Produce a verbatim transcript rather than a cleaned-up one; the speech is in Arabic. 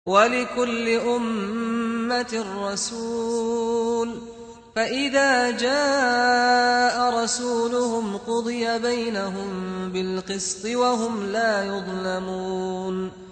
وَلِكُلِّ أُمَّةٍ رَّسُولٌ ۖ فَإِذَا جَاءَ رَسُولُهُمْ قُضِيَ بَيْنَهُم بِالْقِسْطِ وَهُمْ لَا يُظْلَمُونَ